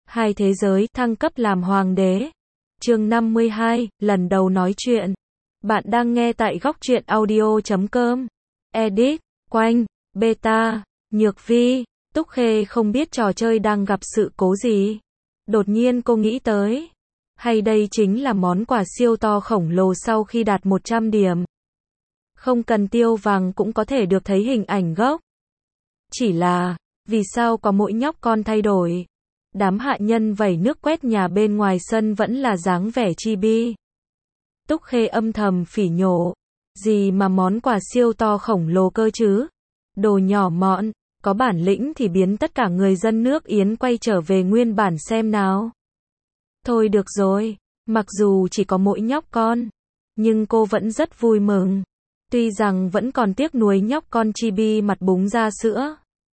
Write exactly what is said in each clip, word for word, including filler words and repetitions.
Hai thế giới thăng cấp làm hoàng đế. Chương năm mươi hai, lần đầu nói chuyện. Bạn đang nghe tại góc truyện audio chấm com. Edit, Quanh, Beta, Nhược Vi. Túc Khê không biết trò chơi đang gặp sự cố gì. Đột nhiên cô nghĩ tới. Hay đây chính là món quà siêu to khổng lồ sau khi đạt một trăm điểm. Không cần tiêu vàng cũng có thể được thấy hình ảnh gốc. Chỉ là, vì sao có mỗi nhóc con thay đổi? Đám hạ nhân vẩy nước quét nhà bên ngoài sân vẫn là dáng vẻ chibi. Túc Khê âm thầm phỉ nhổ. Gì mà món quà siêu to khổng lồ cơ chứ? Đồ nhỏ mọn, có bản lĩnh thì biến tất cả người dân nước Yến quay trở về nguyên bản xem nào. Thôi được rồi, mặc dù chỉ có mỗi nhóc con, nhưng cô vẫn rất vui mừng. Tuy rằng vẫn còn tiếc nuối nhóc con chibi mặt búng ra sữa.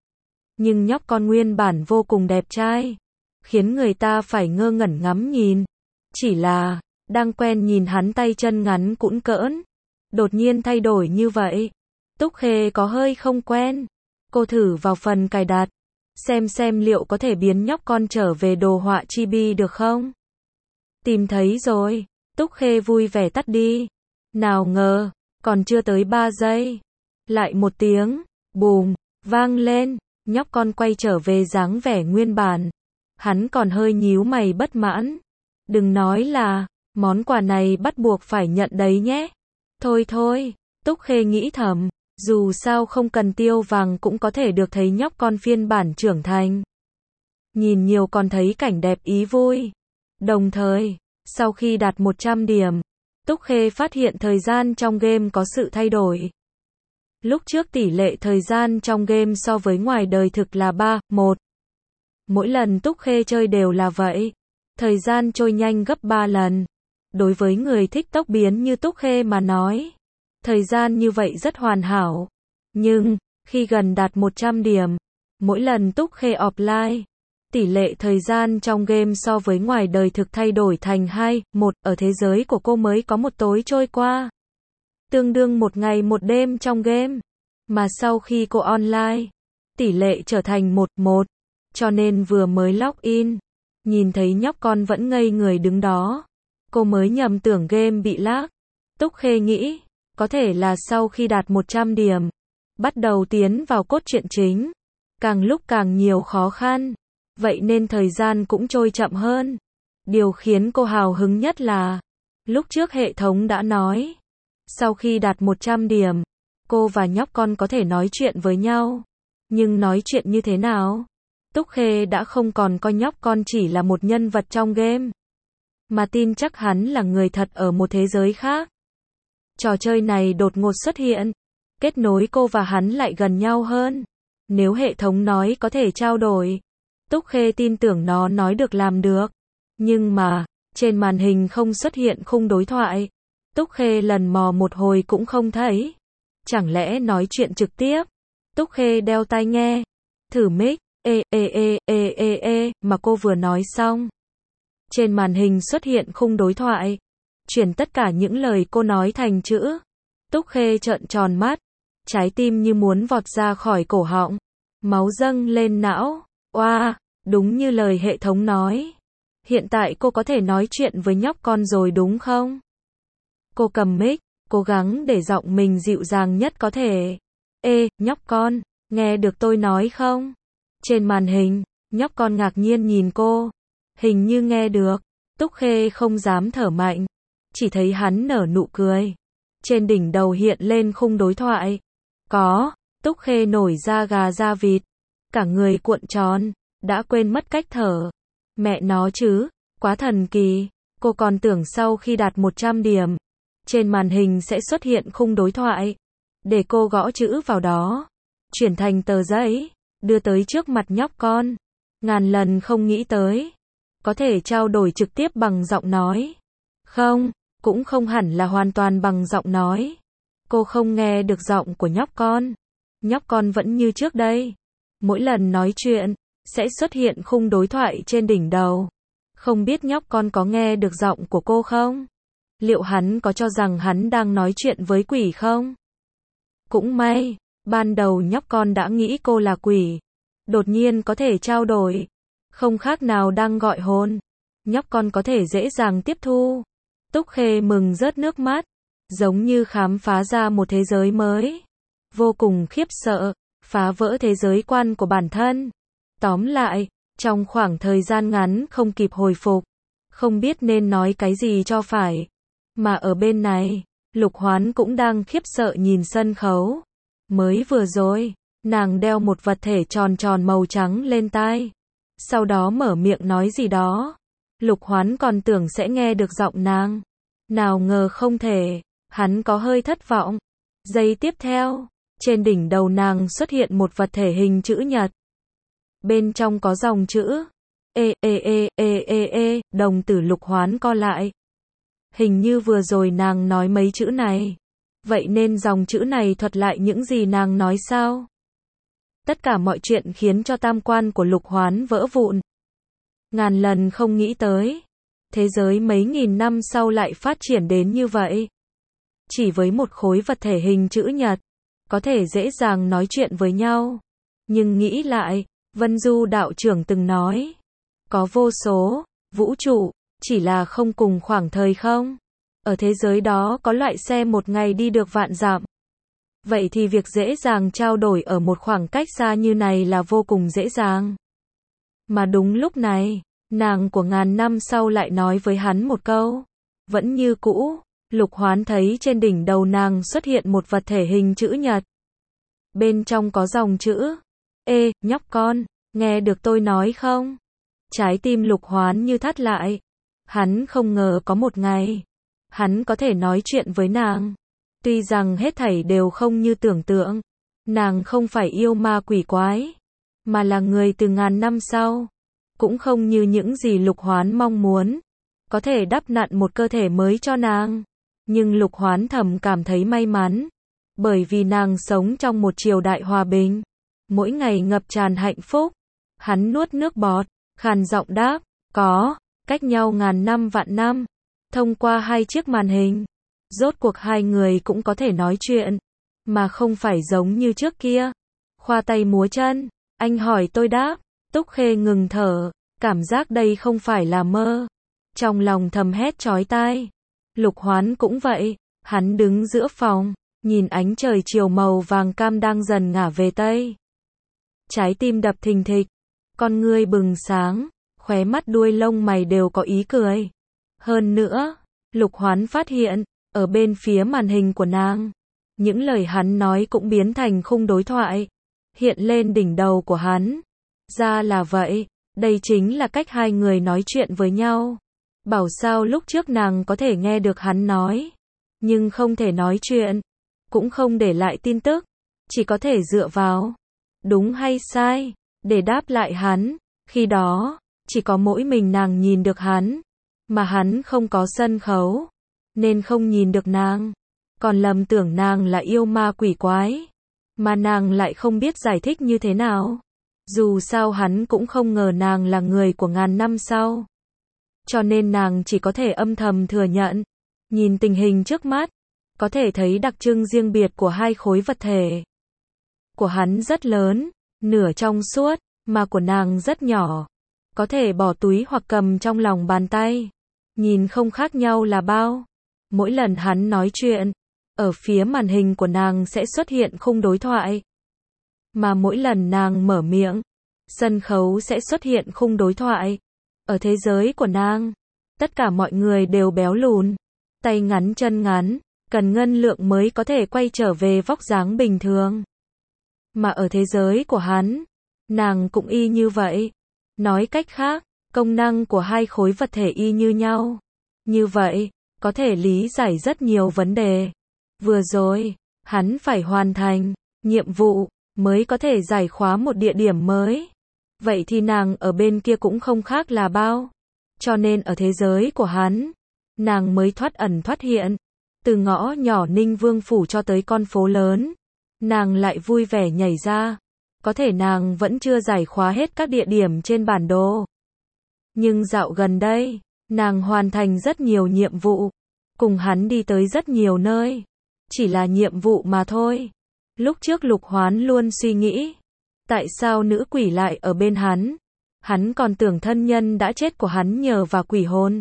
Nhưng nhóc con nguyên bản vô cùng đẹp trai, khiến người ta phải ngơ ngẩn ngắm nhìn. Chỉ là, đang quen nhìn hắn tay chân ngắn cũn cỡn, đột nhiên thay đổi như vậy. Túc Khê có hơi không quen. Cô thử vào phần cài đặt, xem xem liệu có thể biến nhóc con trở về đồ họa chibi được không? Tìm thấy rồi, Túc Khê vui vẻ tắt đi. Nào ngờ, còn chưa tới ba giây, lại một tiếng, bùm, vang lên, nhóc con quay trở về dáng vẻ nguyên bản. Hắn còn hơi nhíu mày bất mãn. Đừng nói là, món quà này bắt buộc phải nhận đấy nhé. Thôi thôi, Túc Khê nghĩ thầm, dù sao không cần tiêu vàng cũng có thể được thấy nhóc con phiên bản trưởng thành. Nhìn nhiều còn thấy cảnh đẹp ý vui. Đồng thời, sau khi đạt một trăm điểm, Túc Khê phát hiện thời gian trong game có sự thay đổi. Lúc trước tỷ lệ thời gian trong game so với ngoài đời thực là ba, một. Mỗi lần Túc Khê chơi đều là vậy. Thời gian trôi nhanh gấp ba lần. Đối với người thích tốc biến như Túc Khê mà nói, thời gian như vậy rất hoàn hảo. Nhưng, khi gần đạt một trăm điểm, mỗi lần Túc Khê offline, tỷ lệ thời gian trong game so với ngoài đời thực thay đổi thành hai, một, ở thế giới của cô mới có một tối trôi qua. Tương đương một ngày một đêm trong game. Mà sau khi cô online, tỷ lệ trở thành một, một. Cho nên vừa mới login, nhìn thấy nhóc con vẫn ngây người đứng đó. Cô mới nhầm tưởng game bị lag. Túc Khê nghĩ, có thể là sau khi đạt một trăm điểm, bắt đầu tiến vào cốt truyện chính. Càng lúc càng nhiều khó khăn. Vậy nên thời gian cũng trôi chậm hơn. Điều khiến cô hào hứng nhất là, lúc trước hệ thống đã nói, sau khi đạt một trăm điểm, cô và nhóc con có thể nói chuyện với nhau. Nhưng nói chuyện như thế nào? Túc Khê đã không còn coi nhóc con chỉ là một nhân vật trong game, mà tin chắc hắn là người thật ở một thế giới khác. Trò chơi này đột ngột xuất hiện, kết nối cô và hắn lại gần nhau hơn. Nếu hệ thống nói có thể trao đổi, Túc Khê tin tưởng nó nói được làm được. Nhưng mà, trên màn hình không xuất hiện khung đối thoại. Túc Khê lần mò một hồi cũng không thấy. Chẳng lẽ nói chuyện trực tiếp? Túc Khê đeo tai nghe, thử mic, ê ê ê ê ê ê, mà cô vừa nói xong. Trên màn hình xuất hiện khung đối thoại, chuyển tất cả những lời cô nói thành chữ. Túc Khê trợn tròn mắt, trái tim như muốn vọt ra khỏi cổ họng, máu dâng lên não. Oa, wow, đúng như lời hệ thống nói. Hiện tại cô có thể nói chuyện với nhóc con rồi đúng không? Cô cầm mic, cố gắng để giọng mình dịu dàng nhất có thể. Ê, nhóc con, nghe được tôi nói không? Trên màn hình, nhóc con ngạc nhiên nhìn cô. Hình như nghe được. Túc Khê không dám thở mạnh. Chỉ thấy hắn nở nụ cười. Trên đỉnh đầu hiện lên khung đối thoại. Có, Túc Khê nổi da gà da vịt. Cả người cuộn tròn, đã quên mất cách thở. Mẹ nó chứ, quá thần kỳ. Cô còn tưởng sau khi đạt một trăm điểm, trên màn hình sẽ xuất hiện khung đối thoại. Để cô gõ chữ vào đó, chuyển thành tờ giấy, đưa tới trước mặt nhóc con. Ngàn lần không nghĩ tới, có thể trao đổi trực tiếp bằng giọng nói. Không, cũng không hẳn là hoàn toàn bằng giọng nói. Cô không nghe được giọng của nhóc con. Nhóc con vẫn như trước đây. Mỗi lần nói chuyện, sẽ xuất hiện khung đối thoại trên đỉnh đầu. Không biết nhóc con có nghe được giọng của cô không? Liệu hắn có cho rằng hắn đang nói chuyện với quỷ không? Cũng may, ban đầu nhóc con đã nghĩ cô là quỷ. Đột nhiên có thể trao đổi. Không khác nào đang gọi hồn. Nhóc con có thể dễ dàng tiếp thu. Túc Khê mừng rớt nước mắt, giống như khám phá ra một thế giới mới. Vô cùng khiếp sợ, phá vỡ thế giới quan của bản thân. Tóm lại, trong khoảng thời gian ngắn không kịp hồi phục, không biết nên nói cái gì cho phải. Mà ở bên này, Lục Hoán cũng đang khiếp sợ nhìn sân khấu. Mới vừa rồi, nàng đeo một vật thể tròn tròn màu trắng lên tai. Sau đó mở miệng nói gì đó. Lục Hoán còn tưởng sẽ nghe được giọng nàng. Nào ngờ không thể, hắn có hơi thất vọng. Giây tiếp theo, trên đỉnh đầu nàng xuất hiện một vật thể hình chữ nhật. Bên trong có dòng chữ Ê ê ê ê ê ê, đồng tử Lục Hoán co lại. Hình như vừa rồi nàng nói mấy chữ này. Vậy nên dòng chữ này thuật lại những gì nàng nói sao? Tất cả mọi chuyện khiến cho tam quan của Lục Hoán vỡ vụn. Ngàn lần không nghĩ tới. Thế giới mấy nghìn năm sau lại phát triển đến như vậy. Chỉ với một khối vật thể hình chữ nhật, có thể dễ dàng nói chuyện với nhau. Nhưng nghĩ lại, Vân Du đạo trưởng từng nói, có vô số vũ trụ, chỉ là không cùng khoảng thời không. Ở thế giới đó có loại xe một ngày đi được vạn dặm. Vậy thì việc dễ dàng trao đổi ở một khoảng cách xa như này là vô cùng dễ dàng. Mà đúng lúc này, nàng của ngàn năm sau lại nói với hắn một câu. Vẫn như cũ, Lục Hoán thấy trên đỉnh đầu nàng xuất hiện một vật thể hình chữ nhật. Bên trong có dòng chữ, ê, nhóc con, nghe được tôi nói không? Trái tim Lục Hoán như thắt lại. Hắn không ngờ có một ngày, hắn có thể nói chuyện với nàng. Tuy rằng hết thảy đều không như tưởng tượng. Nàng không phải yêu ma quỷ quái, mà là người từ ngàn năm sau. Cũng không như những gì Lục Hoán mong muốn. Có thể đắp nặn một cơ thể mới cho nàng. Nhưng Lục Hoán thầm cảm thấy may mắn. Bởi vì nàng sống trong một triều đại hòa bình. Mỗi ngày ngập tràn hạnh phúc. Hắn nuốt nước bọt, khàn giọng đáp, có, cách nhau ngàn năm vạn năm. Thông qua hai chiếc màn hình, rốt cuộc hai người cũng có thể nói chuyện. Mà không phải giống như trước kia. Khoa tay múa chân, anh hỏi tôi đáp. Túc Khê ngừng thở, cảm giác đây không phải là mơ. Trong lòng thầm hét chói tai. Lục Hoán cũng vậy, hắn đứng giữa phòng, nhìn ánh trời chiều màu vàng cam đang dần ngả về tây. Trái tim đập thình thịch, con ngươi bừng sáng, khóe mắt đuôi lông mày đều có ý cười. Hơn nữa, Lục Hoán phát hiện, ở bên phía màn hình của nàng, những lời hắn nói cũng biến thành khung đối thoại, hiện lên đỉnh đầu của hắn. Ra là vậy, đây chính là cách hai người nói chuyện với nhau. Bảo sao lúc trước nàng có thể nghe được hắn nói, nhưng không thể nói chuyện, cũng không để lại tin tức, chỉ có thể dựa vào đúng hay sai để đáp lại hắn. Khi đó, chỉ có mỗi mình nàng nhìn được hắn, mà hắn không có sân khấu, nên không nhìn được nàng, còn lầm tưởng nàng là yêu ma quỷ quái, mà nàng lại không biết giải thích như thế nào. Dù sao hắn cũng không ngờ nàng là người của ngàn năm sau. Cho nên nàng chỉ có thể âm thầm thừa nhận. Nhìn tình hình trước mắt, có thể thấy đặc trưng riêng biệt của hai khối vật thể. Của hắn rất lớn, nửa trong suốt, mà của nàng rất nhỏ. Có thể bỏ túi hoặc cầm trong lòng bàn tay. Nhìn không khác nhau là bao. Mỗi lần hắn nói chuyện, ở phía màn hình của nàng sẽ xuất hiện khung đối thoại. Mà mỗi lần nàng mở miệng, sân khấu sẽ xuất hiện khung đối thoại. Ở thế giới của nàng, tất cả mọi người đều béo lùn, tay ngắn chân ngắn, cần ngân lượng mới có thể quay trở về vóc dáng bình thường. Mà ở thế giới của hắn, nàng cũng y như vậy. Nói cách khác, công năng của hai khối vật thể y như nhau. Như vậy, có thể lý giải rất nhiều vấn đề. Vừa rồi, hắn phải hoàn thành nhiệm vụ mới có thể giải khóa một địa điểm mới. Vậy thì nàng ở bên kia cũng không khác là bao. Cho nên ở thế giới của hắn, nàng mới thoát ẩn thoát hiện. Từ ngõ nhỏ Ninh Vương Phủ cho tới con phố lớn, nàng lại vui vẻ nhảy ra. Có thể nàng vẫn chưa giải khóa hết các địa điểm trên bản đồ. Nhưng dạo gần đây, nàng hoàn thành rất nhiều nhiệm vụ. Cùng hắn đi tới rất nhiều nơi. Chỉ là nhiệm vụ mà thôi. Lúc trước Lục Hoán luôn suy nghĩ, tại sao nữ quỷ lại ở bên hắn? Hắn còn tưởng thân nhân đã chết của hắn nhờ vào quỷ hồn.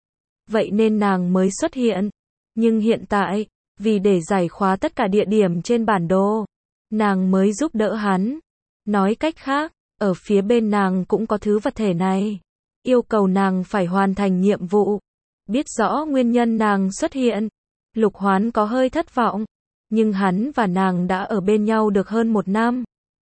Vậy nên nàng mới xuất hiện. Nhưng hiện tại, vì để giải khóa tất cả địa điểm trên bản đồ, nàng mới giúp đỡ hắn. Nói cách khác, ở phía bên nàng cũng có thứ vật thể này. Yêu cầu nàng phải hoàn thành nhiệm vụ. Biết rõ nguyên nhân nàng xuất hiện, Lục Hoán có hơi thất vọng. Nhưng hắn và nàng đã ở bên nhau được hơn một năm.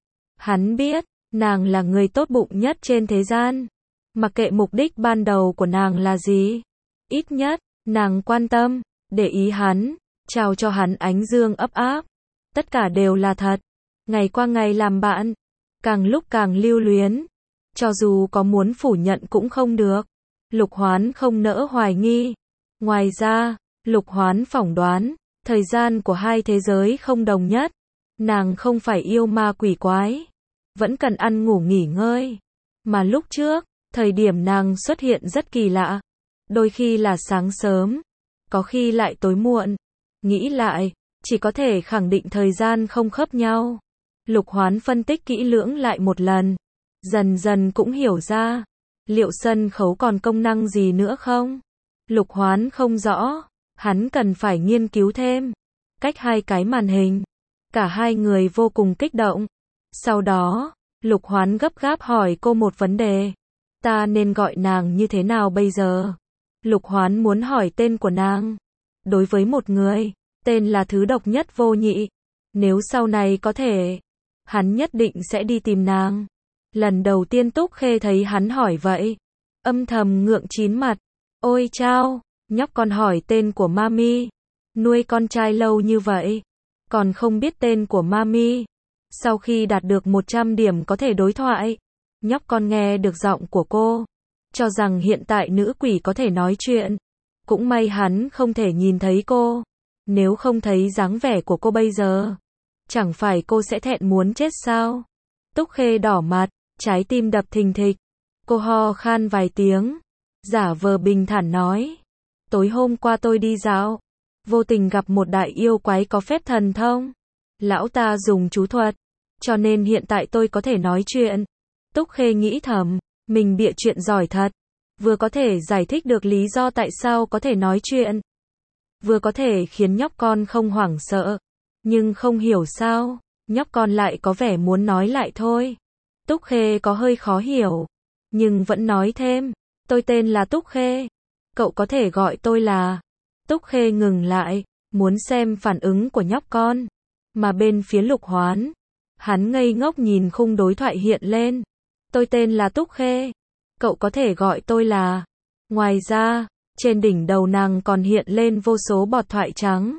Hắn biết, nàng là người tốt bụng nhất trên thế gian. Mặc kệ mục đích ban đầu của nàng là gì. Ít nhất, nàng quan tâm, để ý hắn, trao cho hắn ánh dương ấp áp. Tất cả đều là thật. Ngày qua ngày làm bạn, càng lúc càng lưu luyến. Cho dù có muốn phủ nhận cũng không được. Lục Hoán không nỡ hoài nghi. Ngoài ra, Lục Hoán phỏng đoán, thời gian của hai thế giới không đồng nhất. Nàng không phải yêu ma quỷ quái, vẫn cần ăn ngủ nghỉ ngơi. Mà lúc trước, thời điểm nàng xuất hiện rất kỳ lạ. Đôi khi là sáng sớm, có khi lại tối muộn. Nghĩ lại, chỉ có thể khẳng định thời gian không khớp nhau. Lục Hoán phân tích kỹ lưỡng lại một lần. Dần dần cũng hiểu ra, liệu sân khấu còn công năng gì nữa không? Lục Hoán không rõ, hắn cần phải nghiên cứu thêm. Cách hai cái màn hình, cả hai người vô cùng kích động. Sau đó, Lục Hoán gấp gáp hỏi cô một vấn đề. Ta nên gọi nàng như thế nào bây giờ? Lục Hoán muốn hỏi tên của nàng. Đối với một người, tên là thứ độc nhất vô nhị. Nếu sau này có thể, hắn nhất định sẽ đi tìm nàng. Lần đầu tiên Túc Khê thấy hắn hỏi vậy, âm thầm ngượng chín mặt. Ôi chao, nhóc con hỏi tên của Mami. Nuôi con trai lâu như vậy, còn không biết tên của Mami. Sau khi đạt được một trăm điểm có thể đối thoại, nhóc con nghe được giọng của cô, cho rằng hiện tại nữ quỷ có thể nói chuyện. Cũng may hắn không thể nhìn thấy cô. Nếu không thấy dáng vẻ của cô bây giờ, chẳng phải cô sẽ thẹn muốn chết sao? Túc Khê đỏ mặt, trái tim đập thình thịch. Cô ho khan vài tiếng, giả vờ bình thản nói. Tối hôm qua tôi đi dạo, vô tình gặp một đại yêu quái có phép thần thông. Lão ta dùng chú thuật, cho nên hiện tại tôi có thể nói chuyện. Túc Khê nghĩ thầm, mình bịa chuyện giỏi thật. Vừa có thể giải thích được lý do tại sao có thể nói chuyện, vừa có thể khiến nhóc con không hoảng sợ. Nhưng không hiểu sao, nhóc con lại có vẻ muốn nói lại thôi. Túc Khê có hơi khó hiểu, nhưng vẫn nói thêm. Tôi tên là Túc Khê. Cậu có thể gọi tôi là... Túc Khê ngừng lại, muốn xem phản ứng của nhóc con. Mà bên phía Lục Hoán, hắn ngây ngốc nhìn khung đối thoại hiện lên. Tôi tên là Túc Khê. Cậu có thể gọi tôi là... Ngoài ra, trên đỉnh đầu nàng còn hiện lên vô số bọt thoại trắng.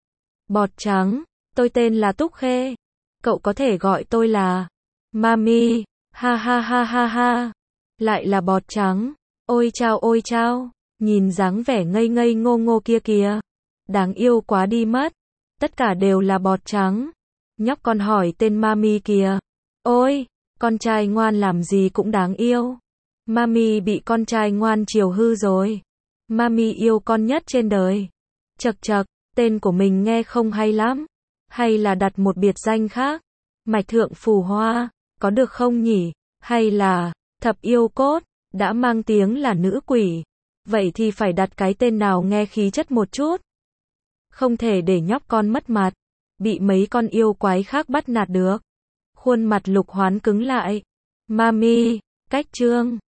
Bọt trắng. Tôi tên là Túc Khê. Cậu có thể gọi tôi là... Mami. Ha ha ha ha ha. Lại là bọt trắng. Ôi chao ôi chao. Nhìn dáng vẻ ngây ngây ngô ngô kia kìa. Đáng yêu quá đi mất. Tất cả đều là bọt trắng. Nhóc con hỏi tên Mami kìa. Ôi, con trai ngoan làm gì cũng đáng yêu. Mami bị con trai ngoan chiều hư rồi. Mami yêu con nhất trên đời. Chật chật, tên của mình nghe không hay lắm. Hay là đặt một biệt danh khác. Mạch Thượng Phù Hoa, có được không nhỉ? Hay là Thập Yêu Cốt, đã mang tiếng là nữ quỷ. Vậy thì phải đặt cái tên nào nghe khí chất một chút. Không thể để nhóc con mất mặt, bị mấy con yêu quái khác bắt nạt được. Khuôn mặt Lục Hoán cứng lại. Mami, cách chương